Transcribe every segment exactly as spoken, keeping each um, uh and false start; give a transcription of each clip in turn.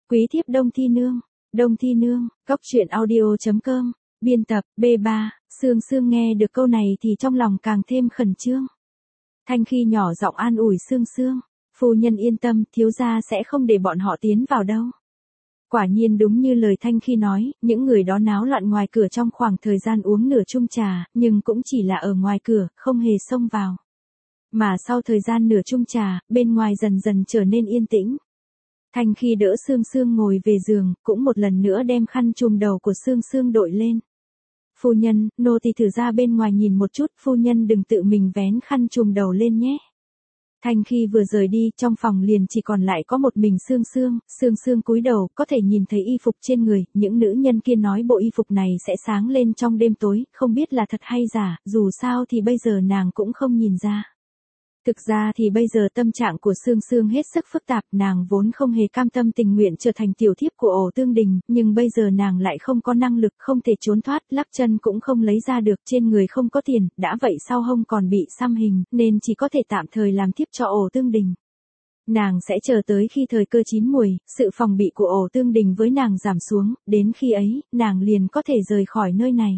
Quý thiếp Đông Thi Nương, Đông Thi Nương, cốc truyện audio chấm com, biên tập, bê ba, Sương Sương nghe được câu này thì trong lòng càng thêm khẩn trương. Thanh Khi nhỏ giọng an ủi Sương Sương, phu nhân yên tâm, thiếu gia sẽ không để bọn họ tiến vào đâu. Quả nhiên đúng như lời Thanh Khi nói, những người đó náo loạn ngoài cửa trong khoảng thời gian uống nửa chung trà, nhưng cũng chỉ là ở ngoài cửa, không hề xông vào. Mà sau thời gian nửa chung trà, bên ngoài dần dần trở nên yên tĩnh. Thanh Khi đỡ Sương Sương ngồi về giường, cũng một lần nữa đem khăn trùm đầu của Sương Sương đội lên. Phu nhân, nô tỳ thử ra bên ngoài nhìn một chút, phu nhân đừng tự mình vén khăn trùm đầu lên nhé. Thanh Khi vừa rời đi, trong phòng liền chỉ còn lại có một mình Sương Sương, Sương Sương cúi đầu, có thể nhìn thấy y phục trên người, những nữ nhân kia nói bộ y phục này sẽ sáng lên trong đêm tối, không biết là thật hay giả, dù sao thì bây giờ nàng cũng không nhìn ra. Thực ra thì bây giờ tâm trạng của Sương Sương hết sức phức tạp, nàng vốn không hề cam tâm tình nguyện trở thành tiểu thiếp của Ổ Tương Đình, nhưng bây giờ nàng lại không có năng lực, không thể trốn thoát, lắc chân cũng không lấy ra được, trên người không có tiền, đã vậy sau hông còn bị xăm hình, nên chỉ có thể tạm thời làm thiếp cho Ổ Tương Đình. Nàng sẽ chờ tới khi thời cơ chín muồi, sự phòng bị của Ổ Tương Đình với nàng giảm xuống, đến khi ấy, nàng liền có thể rời khỏi nơi này.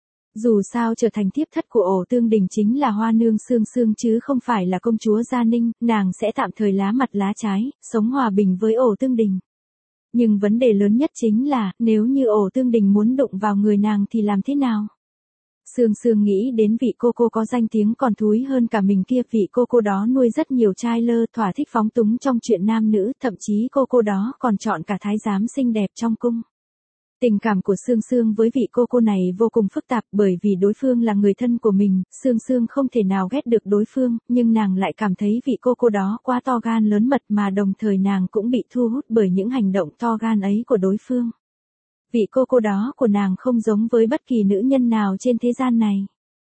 Dù sao trở thành thiếp thất của Ổ Tương Đình chính là hoa nương Sương Sương chứ không phải là công chúa Gia Ninh, nàng sẽ tạm thời lá mặt lá trái, sống hòa bình với Ổ Tương Đình. Nhưng vấn đề lớn nhất chính là, nếu như Ổ Tương Đình muốn đụng vào người nàng thì làm thế nào? Sương Sương nghĩ đến vị cô cô có danh tiếng còn thúi hơn cả mình kia, vị cô cô đó nuôi rất nhiều trai lơ, thỏa thích phóng túng trong chuyện nam nữ, thậm chí cô cô đó còn chọn cả thái giám xinh đẹp trong cung. Tình cảm của Sương Sương với vị cô cô này vô cùng phức tạp, bởi vì đối phương là người thân của mình, Sương Sương không thể nào ghét được đối phương, nhưng nàng lại cảm thấy vị cô cô đó quá to gan lớn mật, mà đồng thời nàng cũng bị thu hút bởi những hành động to gan ấy của đối phương. Vị cô cô đó của nàng không giống với bất kỳ nữ nhân nào trên thế gian này.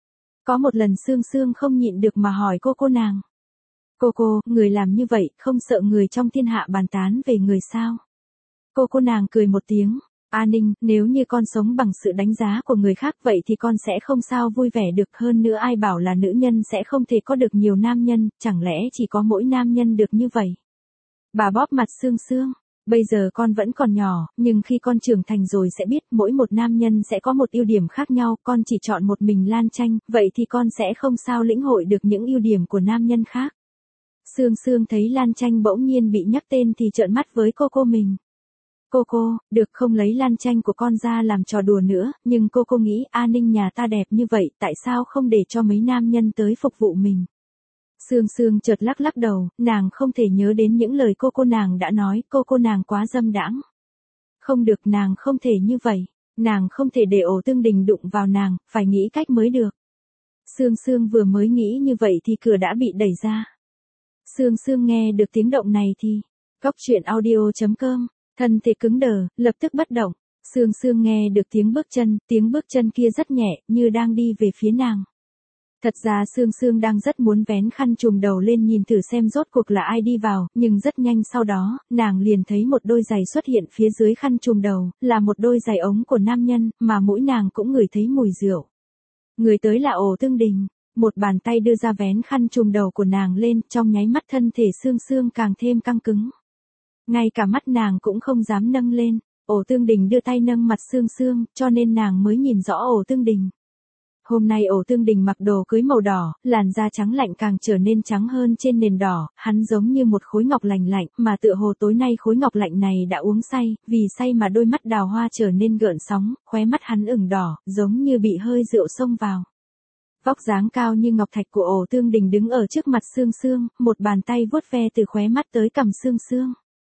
Có một lần Sương Sương không nhịn được mà hỏi cô cô nàng. Cô cô, người làm như vậy, không sợ người trong thiên hạ bàn tán về người sao? Cô cô nàng cười một tiếng. A Ninh, nếu như con sống bằng sự đánh giá của người khác vậy thì con sẽ không sao vui vẻ được, hơn nữa ai bảo là nữ nhân sẽ không thể có được nhiều nam nhân, chẳng lẽ chỉ có mỗi nam nhân được như vậy? Bà bóp mặt Sương Sương, bây giờ con vẫn còn nhỏ, nhưng khi con trưởng thành rồi sẽ biết mỗi một nam nhân sẽ có một ưu điểm khác nhau, con chỉ chọn một mình Lan Tranh, vậy thì con sẽ không sao lĩnh hội được những ưu điểm của nam nhân khác. Sương Sương thấy Lan Tranh bỗng nhiên bị nhắc tên thì trợn mắt với cô cô mình. Cô cô, được không lấy Lan Tranh của con ra làm trò đùa nữa, nhưng cô cô nghĩ A Ninh nhà ta đẹp như vậy, tại sao không để cho mấy nam nhân tới phục vụ mình? Sương Sương chợt lắc lắc đầu, nàng không thể nhớ đến những lời cô cô nàng đã nói, cô cô nàng quá dâm đãng. Không được, nàng không thể như vậy, nàng không thể để Ổ Tương Đình đụng vào nàng, phải nghĩ cách mới được. Sương Sương vừa mới nghĩ như vậy thì cửa đã bị đẩy ra. Sương Sương nghe được tiếng động này thì, cốc truyện audio chấm com. Thân thể cứng đờ, lập tức bất động. Sương Sương nghe được tiếng bước chân, tiếng bước chân kia rất nhẹ, như đang đi về phía nàng. Thật ra Sương Sương đang rất muốn vén khăn trùm đầu lên nhìn thử xem rốt cuộc là ai đi vào, nhưng rất nhanh sau đó, nàng liền thấy một đôi giày xuất hiện phía dưới khăn trùm đầu, là một đôi giày ống của nam nhân, mà mũi nàng cũng ngửi thấy mùi rượu. Người tới là Ổ Tương Đình, một bàn tay đưa ra vén khăn trùm đầu của nàng lên, trong nháy mắt thân thể Sương Sương càng thêm căng cứng. Ngay cả mắt nàng cũng không dám nâng lên, Ổ Tương Đình đưa tay nâng mặt Sương Sương, cho nên nàng mới nhìn rõ Ổ Tương Đình. Hôm nay Ổ Tương Đình mặc đồ cưới màu đỏ, làn da trắng lạnh càng trở nên trắng hơn trên nền đỏ, hắn giống như một khối ngọc lành lạnh, mà tựa hồ tối nay khối ngọc lạnh này đã uống say, vì say mà đôi mắt đào hoa trở nên gợn sóng, khóe mắt hắn ửng đỏ, giống như bị hơi rượu xông vào. Vóc dáng cao như ngọc thạch của Ổ Tương Đình đứng ở trước mặt Sương Sương, một bàn tay vuốt ve từ khóe mắt tới cằm Sương Sương.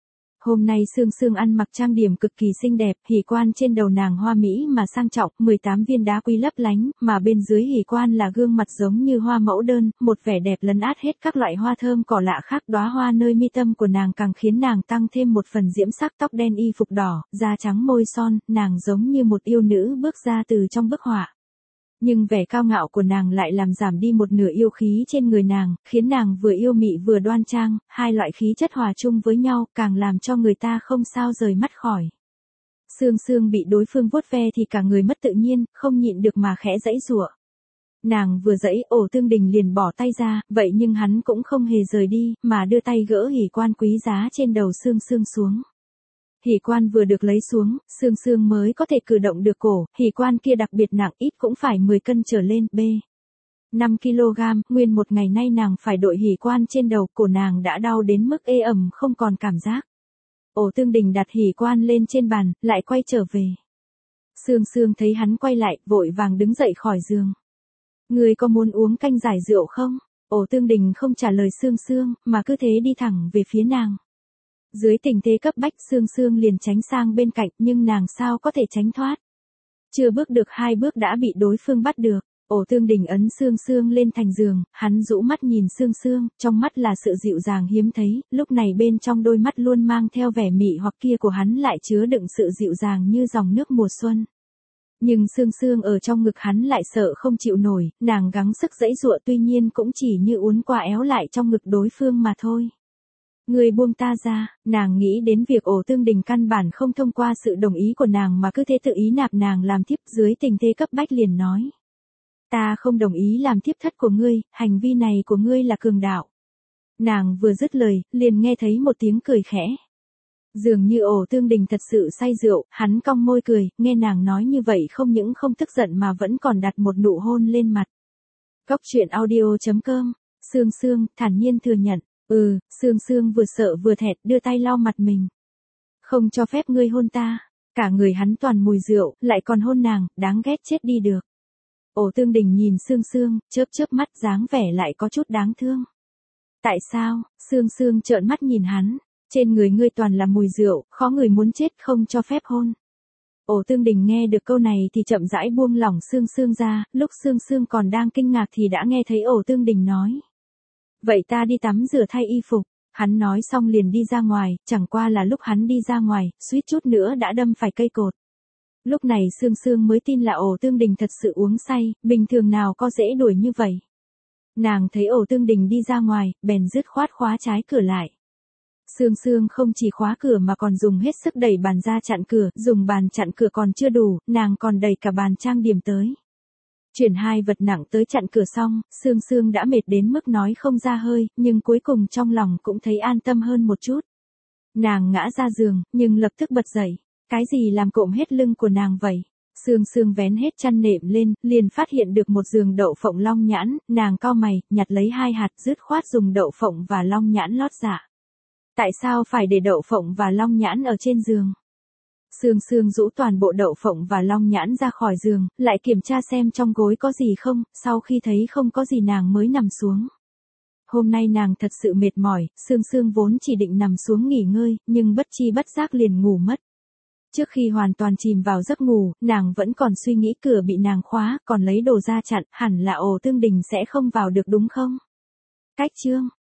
Hôm nay Sương Sương ăn mặc trang điểm cực kỳ xinh đẹp, hỷ quan trên đầu nàng hoa mỹ mà sang trọng, mười tám viên đá quý lấp lánh, mà bên dưới hỷ quan là gương mặt giống như hoa mẫu đơn, một vẻ đẹp lấn át hết các loại hoa thơm cỏ lạ khác, đóa hoa nơi mi tâm của nàng càng khiến nàng tăng thêm một phần diễm sắc, tóc đen y phục đỏ, da trắng môi son, nàng giống như một yêu nữ bước ra từ trong bức họa. Nhưng vẻ cao ngạo của nàng lại làm giảm đi một nửa yêu khí trên người nàng, khiến nàng vừa yêu mị vừa đoan trang, hai loại khí chất hòa chung với nhau, càng làm cho người ta không sao rời mắt khỏi. Sương Sương bị đối phương vuốt ve thì cả người mất tự nhiên, không nhịn được mà khẽ giãy giụa. Nàng vừa giãy, Ổ Tương Đình liền bỏ tay ra, vậy nhưng hắn cũng không hề rời đi, mà đưa tay gỡ hỷ quan quý giá trên đầu Sương Sương xuống. Hỉ quan vừa được lấy xuống, Sương Sương mới có thể cử động được cổ, hỉ quan kia đặc biệt nặng, ít cũng phải mười cân trở lên, b. năm ki lô gam, nguyên một ngày nay nàng phải đội hỉ quan trên đầu, cổ nàng đã đau đến mức ê ẩm không còn cảm giác. Ổ Tương Đình đặt hỉ quan lên trên bàn, lại quay trở về. Sương Sương thấy hắn quay lại, vội vàng đứng dậy khỏi giường. Người có muốn uống canh giải rượu không? Ổ Tương Đình không trả lời Sương Sương, mà cứ thế đi thẳng về phía nàng. Dưới tình thế cấp bách, Sương Sương liền tránh sang bên cạnh, nhưng nàng sao có thể tránh thoát. Chưa bước được hai bước đã bị đối phương bắt được. Ổ Tương Đình ấn Sương Sương lên thành giường, hắn rũ mắt nhìn Sương Sương, trong mắt là sự dịu dàng hiếm thấy, lúc này bên trong đôi mắt luôn mang theo vẻ mị hoặc kia của hắn lại chứa đựng sự dịu dàng như dòng nước mùa xuân. Nhưng Sương Sương ở trong ngực hắn lại sợ không chịu nổi, nàng gắng sức giãy giụa tuy nhiên cũng chỉ như uốn qua éo lại trong ngực đối phương mà thôi. Người buông ta ra, nàng nghĩ đến việc Ổ Tương Đình căn bản không thông qua sự đồng ý của nàng mà cứ thế tự ý nạp nàng làm thiếp, dưới tình thế cấp bách liền nói. Ta không đồng ý làm thiếp thất của ngươi, hành vi này của ngươi là cường đạo. Nàng vừa dứt lời, liền nghe thấy một tiếng cười khẽ. Dường như Ổ Tương Đình thật sự say rượu, hắn cong môi cười, nghe nàng nói như vậy không những không tức giận mà vẫn còn đặt một nụ hôn lên mặt. Cốc truyện audio chấm com, Sương Sương, thản nhiên thừa nhận, ừ, Sương Sương vừa sợ vừa thẹt đưa tay lau mặt mình. Không cho phép ngươi hôn ta, cả người hắn toàn mùi rượu, lại còn hôn nàng, đáng ghét chết đi được. Ổ Tương Đình nhìn Sương Sương, chớp chớp mắt dáng vẻ lại có chút đáng thương. Tại sao? Sương Sương trợn mắt nhìn hắn, trên người ngươi toàn là mùi rượu, khó người muốn chết không cho phép hôn. Ổ Tương Đình nghe được câu này thì chậm rãi buông lỏng Sương Sương ra, lúc Sương Sương còn đang kinh ngạc thì đã nghe thấy Ổ Tương Đình nói. Vậy ta đi tắm rửa thay y phục. Hắn nói xong liền đi ra ngoài, chẳng qua là lúc hắn đi ra ngoài, suýt chút nữa đã đâm phải cây cột. Lúc này Sương Sương mới tin là Ổ Tương Đình thật sự uống say, bình thường nào có dễ đuổi như vậy. Nàng thấy Ổ Tương Đình đi ra ngoài, bèn dứt khoát khóa trái cửa lại. Sương Sương không chỉ khóa cửa mà còn dùng hết sức đẩy bàn ra chặn cửa, dùng bàn chặn cửa còn chưa đủ, nàng còn đẩy cả bàn trang điểm tới. Chuyển hai vật nặng tới chặn cửa xong, Sương Sương đã mệt đến mức nói không ra hơi, nhưng cuối cùng trong lòng cũng thấy an tâm hơn một chút. Nàng ngã ra giường, nhưng lập tức bật dậy. Cái gì làm cộm hết lưng của nàng vậy? Sương Sương vén hết chăn nệm lên, liền phát hiện được một giường đậu phộng long nhãn, nàng cau mày, nhặt lấy hai hạt dứt khoát dùng đậu phộng và long nhãn lót dạ. Tại sao phải để đậu phộng và long nhãn ở trên giường? Sương Sương rũ toàn bộ đậu phộng và long nhãn ra khỏi giường, lại kiểm tra xem trong gối có gì không, sau khi thấy không có gì nàng mới nằm xuống. Hôm nay nàng thật sự mệt mỏi, Sương Sương vốn chỉ định nằm xuống nghỉ ngơi, nhưng bất chi bất giác liền ngủ mất. Trước khi hoàn toàn chìm vào giấc ngủ, nàng vẫn còn suy nghĩ cửa bị nàng khóa, còn lấy đồ ra chặn, hẳn là Ổ Tương Đình sẽ không vào được đúng không? Cách chương